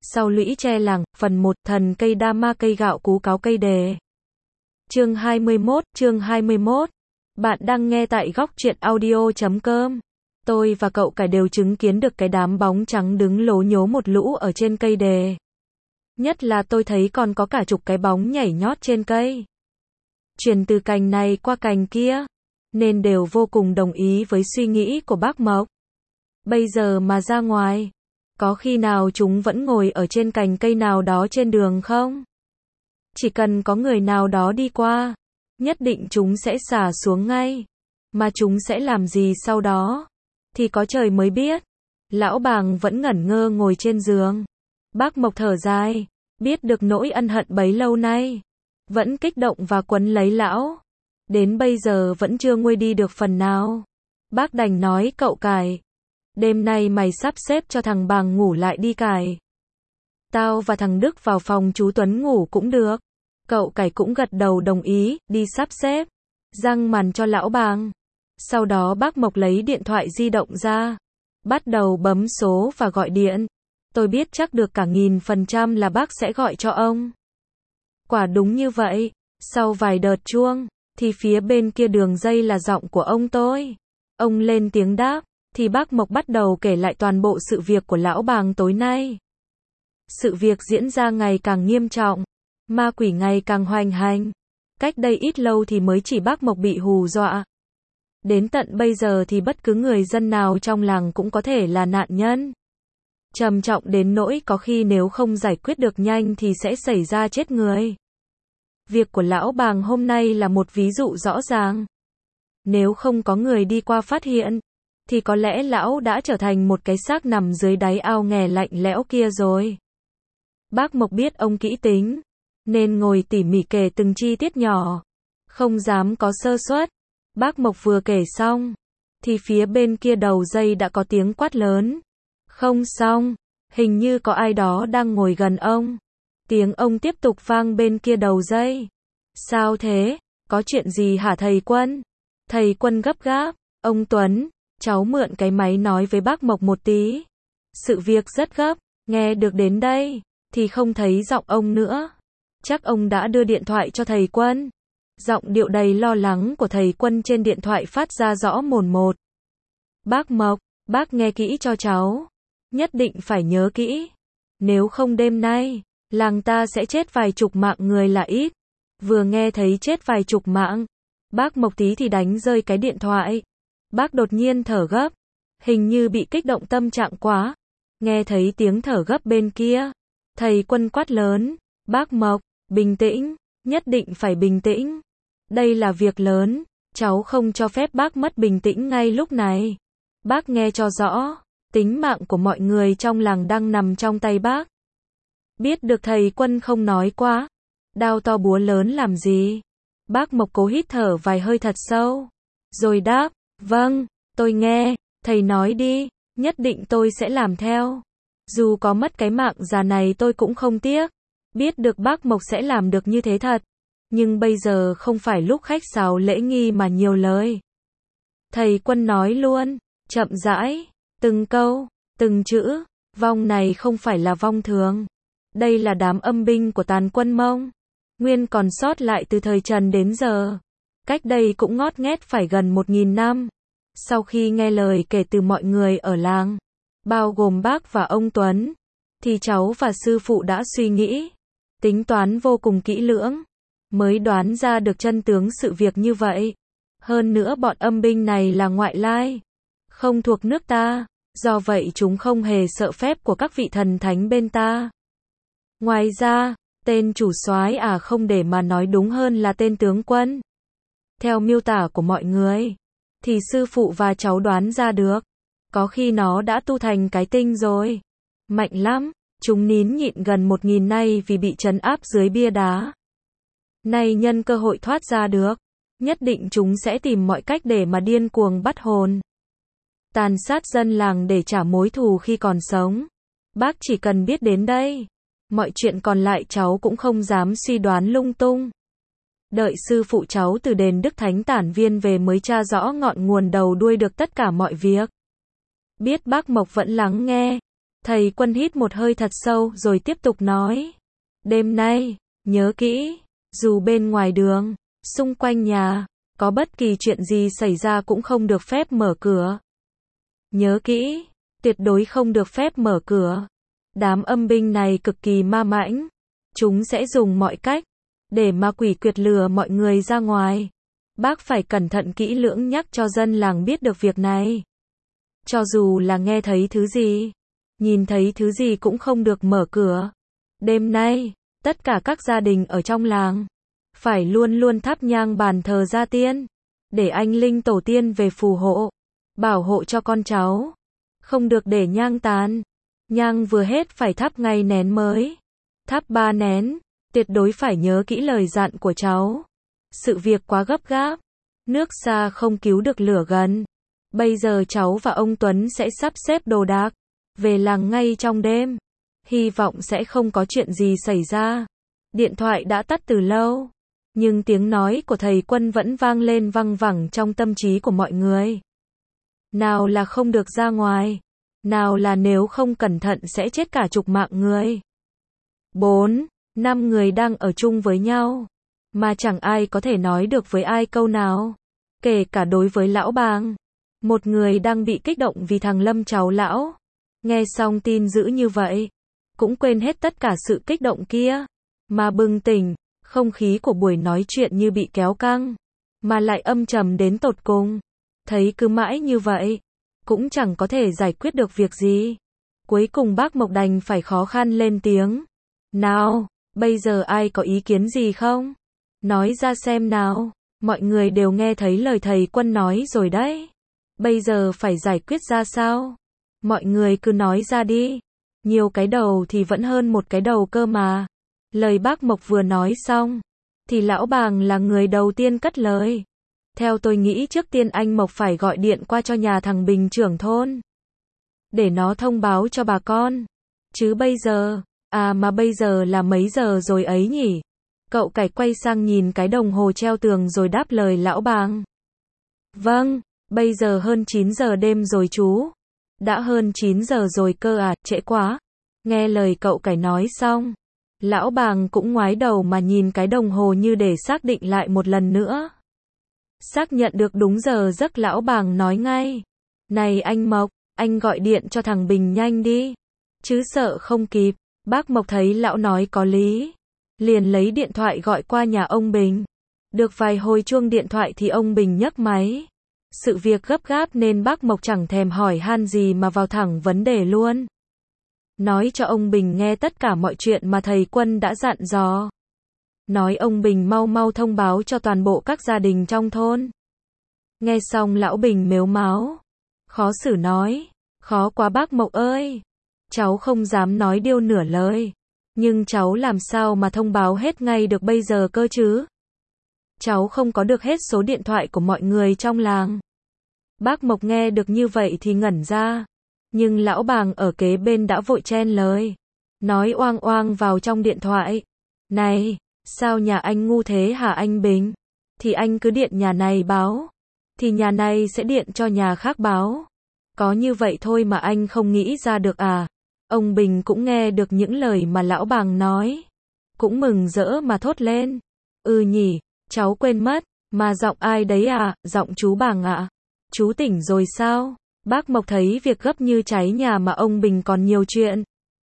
Sau lũy tre làng, phần 1, thần cây đa ma cây gạo cú cáo cây đề. Chương 21. Bạn đang nghe tại góc truyện audio.com. Tôi và cậu cả đều chứng kiến được cái đám bóng trắng đứng lố nhố một lũ ở trên cây đề. Nhất là tôi thấy còn có cả chục cái bóng nhảy nhót trên cây. Chuyển từ cành này qua cành kia. Nên đều vô cùng đồng ý với suy nghĩ của bác Mộc. Bây giờ mà ra ngoài, có khi nào chúng vẫn ngồi ở trên cành cây nào đó trên đường không? Chỉ cần có người nào đó đi qua, nhất định chúng sẽ xả xuống ngay. Mà chúng sẽ làm gì sau đó? Thì có trời mới biết. Lão Bàng vẫn ngẩn ngơ ngồi trên giường. Bác Mộc thở dài, biết được nỗi ân hận bấy lâu nay. Vẫn kích động và quấn lấy lão. Đến bây giờ vẫn chưa nguôi đi được phần nào. Bác đành nói cậu Cải. Đêm nay mày sắp xếp cho thằng Bàng ngủ lại đi Cải. Tao và thằng Đức vào phòng chú Tuấn ngủ cũng được. Cậu Cải cũng gật đầu đồng ý, đi sắp xếp. Răng màn cho lão Bàng. Sau đó bác Mộc lấy điện thoại di động ra. Bắt đầu bấm số và gọi điện. Tôi biết chắc được cả 1000% là bác sẽ gọi cho ông. Quả đúng như vậy. Sau vài đợt chuông, thì phía bên kia đường dây là giọng của ông tôi. Ông lên tiếng đáp, thì bác Mộc bắt đầu kể lại toàn bộ sự việc của lão Bàng tối nay. Sự việc diễn ra ngày càng nghiêm trọng. Ma quỷ ngày càng hoành hành. Cách đây ít lâu thì mới chỉ bác Mộc bị hù dọa. Đến tận bây giờ thì bất cứ người dân nào trong làng cũng có thể là nạn nhân. Trầm trọng đến nỗi có khi nếu không giải quyết được nhanh thì sẽ xảy ra chết người. Việc của lão Bàng hôm nay là một ví dụ rõ ràng. Nếu không có người đi qua phát hiện, thì có lẽ lão đã trở thành một cái xác nằm dưới đáy ao nghè lạnh lẽo kia rồi. Bác Mộc biết ông kỹ tính, nên ngồi tỉ mỉ kể từng chi tiết nhỏ. Không dám có sơ suất. Bác Mộc vừa kể xong, thì phía bên kia đầu dây đã có tiếng quát lớn. Không xong, hình như có ai đó đang ngồi gần ông. Tiếng ông tiếp tục vang bên kia đầu dây. Sao thế? Có chuyện gì hả thầy Quân? Thầy Quân gấp gáp. Ông Tuấn, cháu mượn cái máy nói với bác Mộc một tí. Sự việc rất gấp. Nghe được đến đây, thì không thấy giọng ông nữa. Chắc ông đã đưa điện thoại cho thầy Quân. Giọng điệu đầy lo lắng của thầy Quân trên điện thoại phát ra rõ mồn một. Bác Mộc, bác nghe kỹ cho cháu. Nhất định phải nhớ kỹ. Nếu không đêm nay, làng ta sẽ chết vài chục mạng người là ít. Vừa nghe thấy chết vài chục mạng, bác Mộc tí thì đánh rơi cái điện thoại. Bác đột nhiên thở gấp. Hình như bị kích động tâm trạng quá. Nghe thấy tiếng thở gấp bên kia. Thầy Quân quát lớn. Bác Mộc, bình tĩnh. Nhất định phải bình tĩnh. Đây là việc lớn. Cháu không cho phép bác mất bình tĩnh ngay lúc này. Bác nghe cho rõ. Tính mạng của mọi người trong làng đang nằm trong tay bác. Biết được thầy Quân không nói quá. Đao to búa lớn làm gì? Bác Mộc cố hít thở vài hơi thật sâu. Rồi đáp. Vâng, tôi nghe. Thầy nói đi. Nhất định tôi sẽ làm theo. Dù có mất cái mạng già này tôi cũng không tiếc. Biết được bác Mộc sẽ làm được như thế thật. Nhưng bây giờ không phải lúc khách sáo lễ nghi mà nhiều lời. Thầy Quân nói luôn. Chậm rãi. Từng câu, từng chữ. Vong này không phải là vong thường. Đây là đám âm binh của tàn quân Mông. Nguyên còn sót lại từ thời Trần đến giờ. Cách đây cũng ngót nghét phải gần 1000 năm. Sau khi nghe lời kể từ mọi người ở làng, bao gồm bác và ông Tuấn, thì cháu và sư phụ đã suy nghĩ, tính toán vô cùng kỹ lưỡng, mới đoán ra được chân tướng sự việc như vậy. Hơn nữa bọn âm binh này là ngoại lai, không thuộc nước ta, do vậy chúng không hề sợ phép của các vị thần thánh bên ta. Ngoài ra, tên chủ soái không để mà nói đúng hơn là tên tướng quân. Theo miêu tả của mọi người, thì sư phụ và cháu đoán ra được, có khi nó đã tu thành cái tinh rồi. Mạnh lắm, chúng nín nhịn gần 1000 nay vì bị trấn áp dưới bia đá. Nay nhân cơ hội thoát ra được, nhất định chúng sẽ tìm mọi cách để mà điên cuồng bắt hồn. Tàn sát dân làng để trả mối thù khi còn sống. Bác chỉ cần biết đến đây. Mọi chuyện còn lại cháu cũng không dám suy đoán lung tung. Đợi sư phụ cháu từ đền Đức Thánh Tản Viên về mới tra rõ ngọn nguồn đầu đuôi được tất cả mọi việc. Biết bác Mộc vẫn lắng nghe. Thầy Quân hít một hơi thật sâu rồi tiếp tục nói. Đêm nay, nhớ kỹ, dù bên ngoài đường, xung quanh nhà, có bất kỳ chuyện gì xảy ra cũng không được phép mở cửa. Nhớ kỹ, tuyệt đối không được phép mở cửa. Đám âm binh này cực kỳ ma mãnh. Chúng sẽ dùng mọi cách để ma quỷ quyệt lừa mọi người ra ngoài. Bác phải cẩn thận kỹ lưỡng nhắc cho dân làng biết được việc này. Cho dù là nghe thấy thứ gì, nhìn thấy thứ gì cũng không được mở cửa. Đêm nay, tất cả các gia đình ở trong làng phải luôn luôn thắp nhang bàn thờ gia tiên, để anh linh tổ tiên về phù hộ, bảo hộ cho con cháu. Không được để nhang tàn. Nhang vừa hết phải thắp ngay nén mới. Thắp 3 nén, tuyệt đối phải nhớ kỹ lời dặn của cháu. Sự việc quá gấp gáp, nước xa không cứu được lửa gần. Bây giờ cháu và ông Tuấn sẽ sắp xếp đồ đạc, về làng ngay trong đêm. Hy vọng sẽ không có chuyện gì xảy ra. Điện thoại đã tắt từ lâu, nhưng tiếng nói của thầy Quân vẫn vang lên văng vẳng trong tâm trí của mọi người. Nào là không được ra ngoài, nào là nếu không cẩn thận sẽ chết cả chục mạng người. 4, 5 người đang ở chung với nhau, mà chẳng ai có thể nói được với ai câu nào, kể cả đối với lão Bàng. Một người đang bị kích động vì thằng Lâm cháu lão. Nghe xong tin dữ như vậy, cũng quên hết tất cả sự kích động kia, mà bừng tỉnh. Không khí của buổi nói chuyện như bị kéo căng, mà lại âm trầm đến tột cùng. Thấy cứ mãi như vậy, cũng chẳng có thể giải quyết được việc gì. Cuối cùng bác Mộc đành phải khó khăn lên tiếng. Nào, bây giờ ai có ý kiến gì không? Nói ra xem nào. Mọi người đều nghe thấy lời thầy Quân nói rồi đấy. Bây giờ phải giải quyết ra sao? Mọi người cứ nói ra đi. Nhiều cái đầu thì vẫn hơn một cái đầu cơ mà. Lời bác Mộc vừa nói xong, thì lão Bàng là người đầu tiên cất lời. Theo tôi nghĩ trước tiên anh Mộc phải gọi điện qua cho nhà thằng Bình trưởng thôn, để nó thông báo cho bà con. Chứ bây giờ, mà bây giờ là mấy giờ rồi ấy nhỉ? Cậu Cải quay sang nhìn cái đồng hồ treo tường rồi đáp lời lão Bàng. Vâng, bây giờ hơn 9 giờ đêm rồi chú. Đã hơn 9 giờ rồi cơ à, trễ quá. Nghe lời cậu Cải nói xong, lão Bàng cũng ngoái đầu mà nhìn cái đồng hồ như để xác định lại một lần nữa. Xác nhận được đúng giờ giấc lão Bàng nói ngay. Này anh Mộc, anh gọi điện cho thằng Bình nhanh đi. Chứ sợ không kịp. Bác Mộc thấy lão nói có lý, liền lấy điện thoại gọi qua nhà ông Bình. Được vài hồi chuông điện thoại thì ông Bình nhấc máy. Sự việc gấp gáp nên bác Mộc chẳng thèm hỏi han gì mà vào thẳng vấn đề luôn. Nói cho ông Bình nghe tất cả mọi chuyện mà thầy Quân đã dặn dò. Nói ông Bình mau mau thông báo cho toàn bộ các gia đình trong thôn. Nghe xong lão Bình mếu máo, khó xử nói. Khó quá bác Mộc ơi. Cháu không dám nói điêu nửa lời. Nhưng cháu làm sao mà thông báo hết ngay được bây giờ cơ chứ? Cháu không có được hết số điện thoại của mọi người trong làng. Bác Mộc nghe được như vậy thì ngẩn ra. Nhưng lão Bàng ở kế bên đã vội chen lời. Nói oang oang vào trong điện thoại. Này, sao nhà anh ngu thế hả anh Bình? Thì anh cứ điện nhà này báo. Thì nhà này sẽ điện cho nhà khác báo. Có như vậy thôi mà anh không nghĩ ra được à? Ông Bình cũng nghe được những lời mà lão Bàng nói. Cũng mừng rỡ mà thốt lên. Ừ nhỉ, cháu quên mất. Mà giọng ai đấy à? Giọng chú Bàng ạ. Chú tỉnh rồi sao? Bác Mộc thấy việc gấp như cháy nhà mà ông Bình còn nhiều chuyện.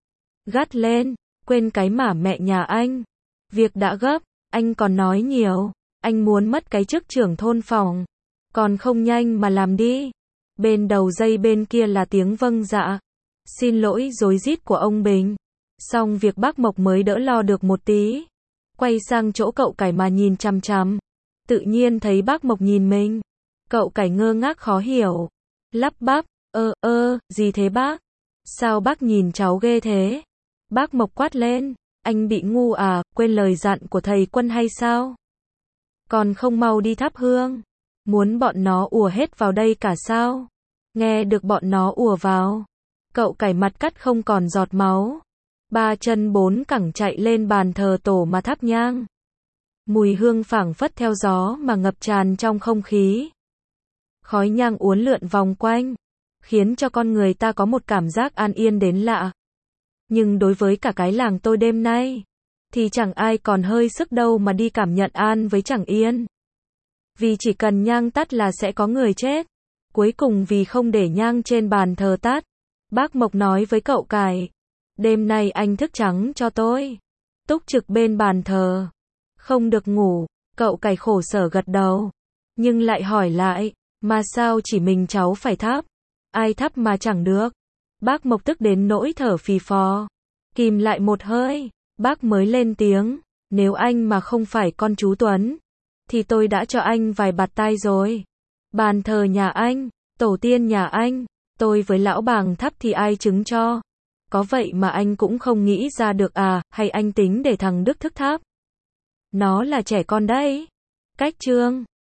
Gắt lên, quên cái mà mẹ nhà anh. Việc đã gấp, anh còn nói nhiều. Anh muốn mất cái chức trưởng thôn phòng. Còn không nhanh mà làm đi. Bên đầu dây bên kia là tiếng vâng dạ. Xin lỗi rối rít của ông Bình. Xong việc bác Mộc mới đỡ lo được một tí. Quay sang chỗ cậu Cải mà nhìn chằm chằm. Tự nhiên thấy bác Mộc nhìn mình. Cậu Cải ngơ ngác khó hiểu. Lắp bắp, gì thế bác? Sao bác nhìn cháu ghê thế? Bác Mộc quát lên. Anh bị ngu à, quên lời dặn của thầy Quân hay sao? Còn không mau đi thắp hương. Muốn bọn nó ùa hết vào đây cả sao? Nghe được bọn nó ùa vào. Cậu Cải mặt cắt không còn giọt máu. 3 chân 4 cẳng chạy lên bàn thờ tổ mà thắp nhang. Mùi hương phảng phất theo gió mà ngập tràn trong không khí. Khói nhang uốn lượn vòng quanh, khiến cho con người ta có một cảm giác an yên đến lạ. Nhưng đối với cả cái làng tôi đêm nay, thì chẳng ai còn hơi sức đâu mà đi cảm nhận an với chẳng yên. Vì chỉ cần nhang tắt là sẽ có người chết. Cuối cùng vì không để nhang trên bàn thờ tắt, bác Mộc nói với cậu Cải, đêm nay anh thức trắng cho tôi. Túc trực bên bàn thờ. Không được ngủ, cậu Cải khổ sở gật đầu. Nhưng lại hỏi lại, mà sao chỉ mình cháu phải thắp? Ai thắp mà chẳng được. Bác Mộc tức đến nỗi thở phì phò. Kìm lại một hơi, bác mới lên tiếng, nếu anh mà không phải con chú Tuấn, thì tôi đã cho anh vài bạt tai rồi. Bàn thờ nhà anh, tổ tiên nhà anh, tôi với lão bàng thắp thì ai chứng cho? Có vậy mà anh cũng không nghĩ ra được à, hay anh tính để thằng Đức thức thắp? Nó là trẻ con đấy. Cách chương